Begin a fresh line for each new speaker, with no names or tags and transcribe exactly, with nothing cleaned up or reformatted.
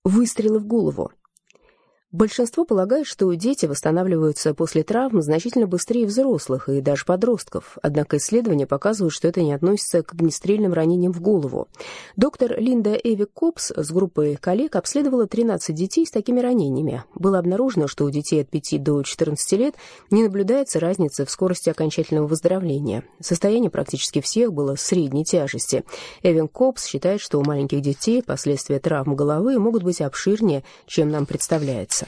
Выстрелы в голову. Большинство полагает, что дети восстанавливаются после травм значительно быстрее взрослых и даже подростков, однако исследования показывают, что это не относится к огнестрельным ранениям в голову. Доктор Линда Эвик-Копс с группой коллег обследовала тринадцать детей с такими ранениями. Было обнаружено, что у детей от пяти до четырнадцати лет не наблюдается разницы в скорости окончательного выздоровления. Состояние практически всех было средней тяжести. Эвик-Копс считает, что у маленьких детей последствия травм головы могут быть обширнее, чем нам представляется.